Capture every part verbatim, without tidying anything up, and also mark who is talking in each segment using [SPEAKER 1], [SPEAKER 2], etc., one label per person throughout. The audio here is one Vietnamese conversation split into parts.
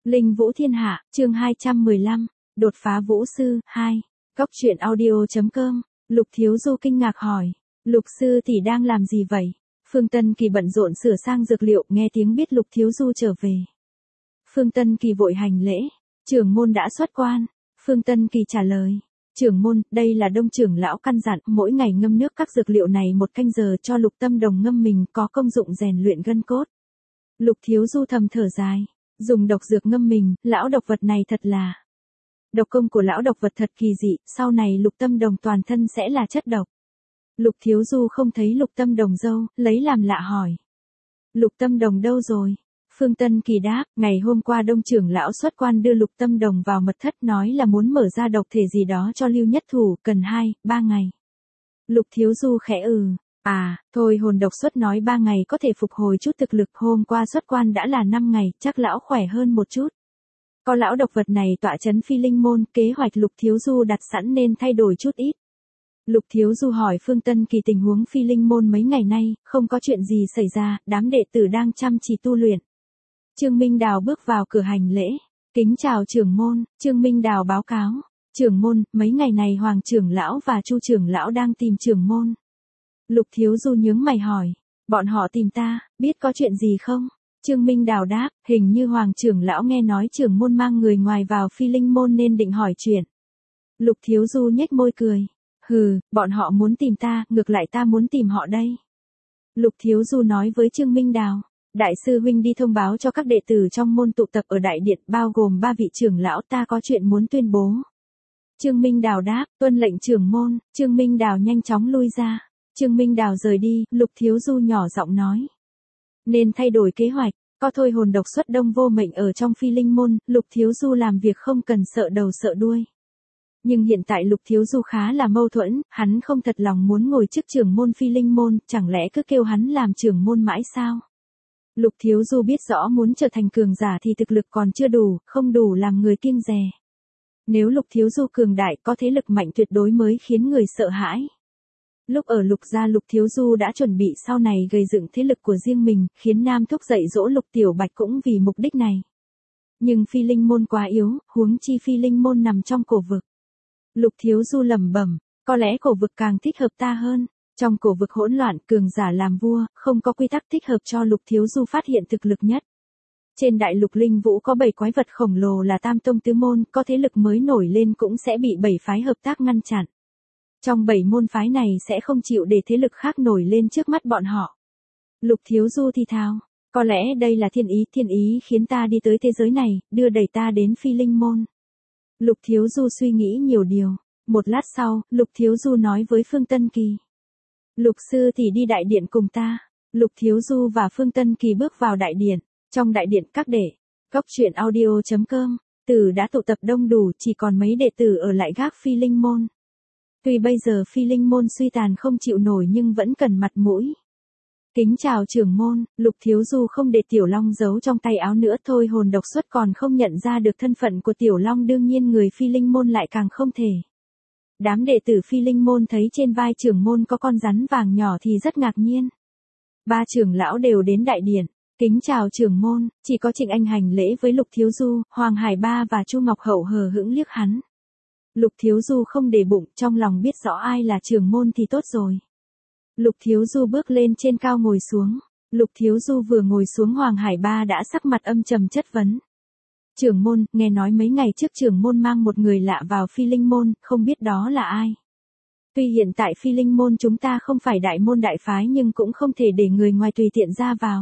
[SPEAKER 1] Linh Vũ Thiên Hạ, chương hai trăm mười lăm, đột phá vũ sư, hai. Góc truyện audio.com, Lục Thiếu Du kinh ngạc hỏi. Lục sư tỷ đang làm gì vậy? Phương Tân Kỳ bận rộn sửa sang dược liệu, nghe tiếng biết Lục Thiếu Du trở về. Phương Tân Kỳ vội hành lễ. Trưởng môn đã xuất quan. Phương Tân Kỳ trả lời. Trưởng môn, đây là Đông trưởng lão căn dặn, mỗi ngày ngâm nước các dược liệu này một canh giờ cho Lục Tâm Đồng ngâm mình, có công dụng rèn luyện gân cốt. Lục Thiếu Du thầm thở dài. Dùng độc dược ngâm mình, lão độc vật này thật là. Độc công của lão độc vật thật kỳ dị, sau này Lục Tâm Đồng toàn thân sẽ là chất độc. Lục Thiếu Du không thấy Lục Tâm Đồng dâu, lấy làm lạ hỏi. Lục Tâm Đồng đâu rồi? Phương Tân Kỳ đáp, ngày hôm qua Đông trưởng lão xuất quan đưa Lục Tâm Đồng vào mật thất, nói là muốn mở ra độc thể gì đó cho Lưu Nhất Thủ, cần hai, ba ngày. Lục Thiếu Du khẽ ừ. À, thôi hồn độc xuất nói ba ngày có thể phục hồi chút thực lực, hôm qua xuất quan đã là năm ngày, chắc lão khỏe hơn một chút. Có lão độc vật này tọa chấn Phi Linh môn, kế hoạch Lục Thiếu Du đặt sẵn nên thay đổi chút ít. Lục Thiếu Du hỏi Phương Tân Kỳ tình huống Phi Linh môn mấy ngày nay, không có chuyện gì xảy ra, đám đệ tử đang chăm chỉ tu luyện. Trương Minh Đào bước vào cửa hành lễ. Kính chào trưởng môn, Trương Minh Đào báo cáo. Trưởng môn, mấy ngày này Hoàng trưởng lão và Chu trưởng lão đang tìm trưởng môn. Lục Thiếu Du nhướng mày hỏi. Bọn họ tìm ta, biết có chuyện gì không? Trương Minh Đào đáp, hình như Hoàng trưởng lão nghe nói trưởng môn mang người ngoài vào Phi Linh môn nên định hỏi chuyện. Lục Thiếu Du nhếch môi cười. Hừ, bọn họ muốn tìm ta, ngược lại ta muốn tìm họ đây. Lục Thiếu Du nói với Trương Minh Đào. Đại sư huynh đi thông báo cho các đệ tử trong môn tụ tập ở đại điện, bao gồm ba vị trưởng lão, ta có chuyện muốn tuyên bố. Trương Minh Đào đáp, tuân lệnh trưởng môn. Trương Minh Đào nhanh chóng lui ra. Trương Minh Đào rời đi, Lục Thiếu Du nhỏ giọng nói. Nên thay đổi kế hoạch, có thôi hồn độc xuất đông vô mệnh ở trong Phi Linh môn, Lục Thiếu Du làm việc không cần sợ đầu sợ đuôi. Nhưng hiện tại Lục Thiếu Du khá là mâu thuẫn, hắn không thật lòng muốn ngồi chức trưởng môn Phi Linh môn, chẳng lẽ cứ kêu hắn làm trưởng môn mãi sao? Lục Thiếu Du biết rõ muốn trở thành cường giả thì thực lực còn chưa đủ, không đủ làm người kiêng dè. Nếu Lục Thiếu Du cường đại có thế lực mạnh tuyệt đối mới khiến người sợ hãi. Lúc ở Lục gia Lục Thiếu Du đã chuẩn bị sau này gây dựng thế lực của riêng mình, khiến Nam thúc dạy dỗ Lục Tiểu Bạch cũng vì mục đích này. Nhưng Phi Linh môn quá yếu, huống chi Phi Linh môn nằm trong cổ vực. Lục Thiếu Du lẩm bẩm, có lẽ cổ vực càng thích hợp ta hơn. Trong cổ vực hỗn loạn, cường giả làm vua, không có quy tắc thích hợp cho Lục Thiếu Du phát hiện thực lực nhất. Trên đại lục Linh Vũ có bảy quái vật khổng lồ là Tam Tông Tứ Môn, có thế lực mới nổi lên cũng sẽ bị bảy phái hợp tác ngăn chặn. Trong bảy môn phái này sẽ không chịu để thế lực khác nổi lên trước mắt bọn họ. Lục Thiếu Du thì thào, có lẽ đây là thiên ý, thiên ý khiến ta đi tới thế giới này, đưa đẩy ta đến Phi Linh môn. Lục Thiếu Du suy nghĩ nhiều điều. Một lát sau, Lục Thiếu Du nói với Phương Tân Kỳ. Lục sư thì đi đại điện cùng ta. Lục Thiếu Du và Phương Tân Kỳ bước vào đại điện. Trong đại điện các đệ, góc truyện audio.com, tử đã tụ tập đông đủ, chỉ còn mấy đệ tử ở lại gác Phi Linh môn. Tuy bây giờ Phi Linh môn suy tàn không chịu nổi nhưng vẫn cần mặt mũi. Kính chào trưởng môn, Lục Thiếu Du không để Tiểu Long giấu trong tay áo nữa, thôi hồn độc xuất còn không nhận ra được thân phận của Tiểu Long, đương nhiên người Phi Linh môn lại càng không thể. Đám đệ tử Phi Linh môn thấy trên vai trưởng môn có con rắn vàng nhỏ thì rất ngạc nhiên. Ba trưởng lão đều đến đại điện. Kính chào trưởng môn, chỉ có Trịnh Anh hành lễ với Lục Thiếu Du, Hoàng Hải Ba và Chu Ngọc Hậu hờ hững liếc hắn. Lục Thiếu Du không để bụng, trong lòng biết rõ ai là trưởng môn thì tốt rồi. Lục Thiếu Du bước lên trên cao ngồi xuống. Lục Thiếu Du vừa ngồi xuống Hoàng Hải Ba đã sắc mặt âm trầm chất vấn. Trưởng môn, nghe nói mấy ngày trước trưởng môn mang một người lạ vào Phi Linh môn, không biết đó là ai. Tuy hiện tại Phi Linh môn chúng ta không phải đại môn đại phái nhưng cũng không thể để người ngoài tùy tiện ra vào.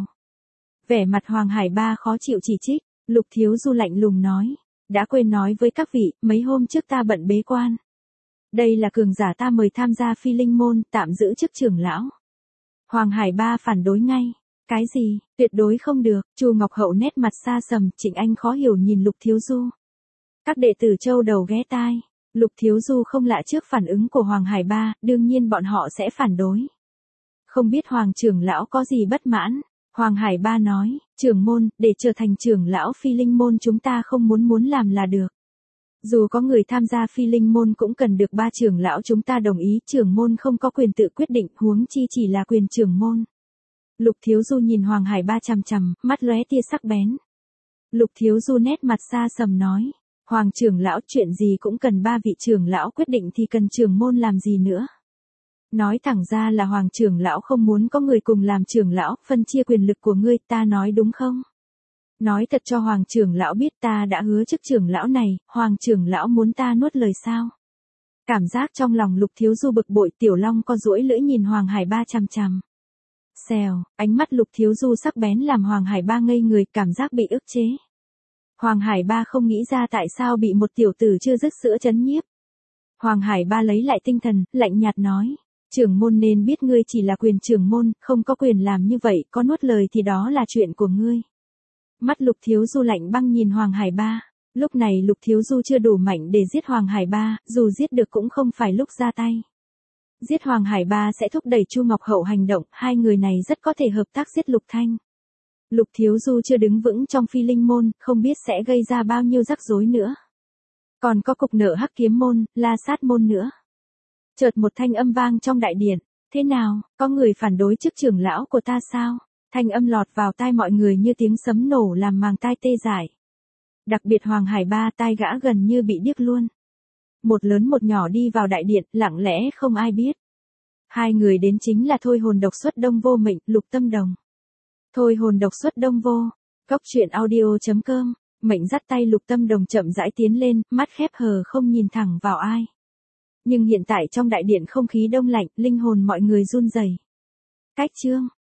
[SPEAKER 1] Vẻ mặt Hoàng Hải Ba khó chịu chỉ trích, Lục Thiếu Du lạnh lùng nói. Đã quên nói với các vị, mấy hôm trước ta bận bế quan. Đây là cường giả ta mời tham gia Phi Linh môn, tạm giữ chức trưởng lão. Hoàng Hải Ba phản đối ngay. Cái gì, tuyệt đối không được. Chu Ngọc Hậu nét mặt xa sầm, Trịnh Anh khó hiểu nhìn Lục Thiếu Du. Các đệ tử châu đầu ghé tai. Lục Thiếu Du không lạ trước phản ứng của Hoàng Hải Ba, đương nhiên bọn họ sẽ phản đối. Không biết Hoàng trưởng lão có gì bất mãn. Hoàng Hải Ba nói, trưởng môn, để trở thành trưởng lão Phi Linh môn chúng ta không muốn muốn làm là được. Dù có người tham gia Phi Linh môn cũng cần được ba trưởng lão chúng ta đồng ý, trưởng môn không có quyền tự quyết định, huống chi chỉ là quyền trưởng môn. Lục Thiếu Du nhìn Hoàng Hải Ba chằm chằm, mắt lóe tia sắc bén. Lục Thiếu Du nét mặt xa sầm nói. Hoàng trưởng lão, chuyện gì cũng cần ba vị trưởng lão quyết định thì cần trưởng môn làm gì nữa. Nói thẳng ra là Hoàng trưởng lão không muốn có người cùng làm trưởng lão, phân chia quyền lực của ngươi, ta nói đúng không? Nói thật cho Hoàng trưởng lão biết, ta đã hứa chức trưởng lão này, Hoàng trưởng lão muốn ta nuốt lời sao? Cảm giác trong lòng Lục Thiếu Du bực bội, Tiểu Long co duỗi lưỡi nhìn Hoàng Hải Ba chằm chằm. Xèo, ánh mắt Lục Thiếu Du sắc bén làm Hoàng Hải Ba ngây người, cảm giác bị ức chế. Hoàng Hải Ba không nghĩ ra tại sao bị một tiểu tử chưa dứt sữa trấn nhiếp. Hoàng Hải Ba lấy lại tinh thần, lạnh nhạt nói. Trưởng môn nên biết ngươi chỉ là quyền trưởng môn, không có quyền làm như vậy, có nuốt lời thì đó là chuyện của ngươi. Mắt Lục Thiếu Du lạnh băng nhìn Hoàng Hải Ba. Lúc này Lục Thiếu Du chưa đủ mạnh để giết Hoàng Hải Ba, dù giết được cũng không phải lúc ra tay. Giết Hoàng Hải Ba sẽ thúc đẩy Chu Ngọc Hậu hành động, hai người này rất có thể hợp tác giết Lục Thanh. Lục Thiếu Du chưa đứng vững trong Phi Linh môn, không biết sẽ gây ra bao nhiêu rắc rối nữa. Còn có cục nợ Hắc Kiếm môn, La Sát môn nữa. Chợt một thanh âm vang trong đại điện, thế nào, có người phản đối chức trưởng lão của ta sao? Thanh âm lọt vào tai mọi người như tiếng sấm nổ làm màng tai tê dại. Đặc biệt Hoàng Hải Ba, tai gã gần như bị điếc luôn. Một lớn một nhỏ đi vào đại điện, lặng lẽ không ai biết. Hai người đến chính là Thôi Hồn Độc Xuất Đông Vô Mệnh, Lục Tâm Đồng. Thôi Hồn Độc Xuất Đông Vô. Cốc truyện audio chấm com. Mệnh dắt tay Lục Tâm Đồng chậm rãi tiến lên, mắt khép hờ không nhìn thẳng vào ai. Nhưng hiện tại trong đại điện không khí đông lạnh, linh hồn mọi người run rẩy. Cách chương.